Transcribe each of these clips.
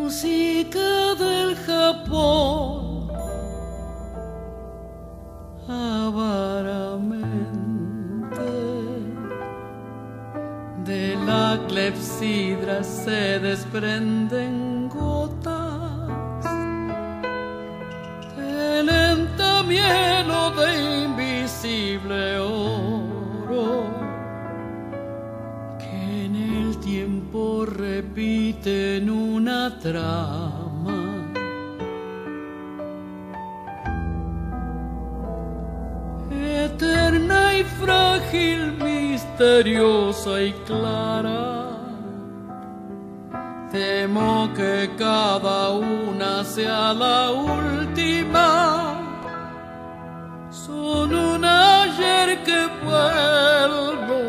música del Japón, avaramente de la clepsidra se desprenden gotas de lenta miel o de invisible oro que en el tiempo repiten una trama. Eterna y frágil, misteriosa y clara, temo que cada una sea la última. Son un ayer que vuelve.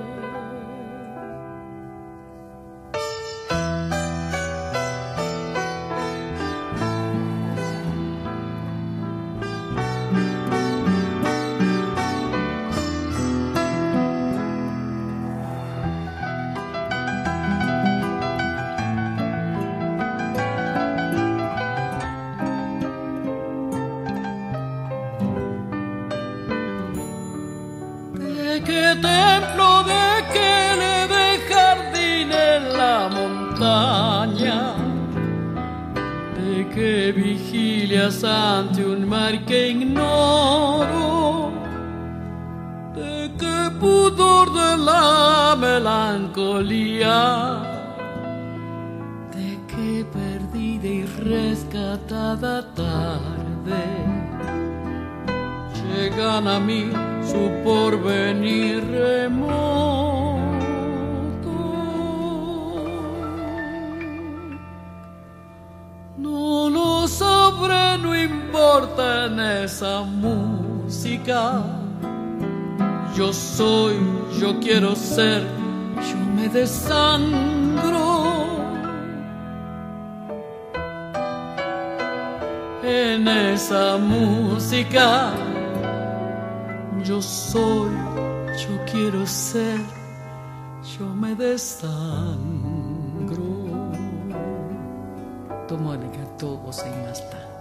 ¿De qué templo, de qué de jardín en la montaña? ¿De qué vigilias ante un mar que ignoro? ¿De qué pudor de la melancolía? ¿De qué perdida y rescatada tarde llegan a mí su porvenir remoto? No lo sabré, no importa en esa música. Yo soy, yo quiero ser, yo me desangro. En esa música yo soy, yo quiero ser, yo me desangro. どうもありがとうございました。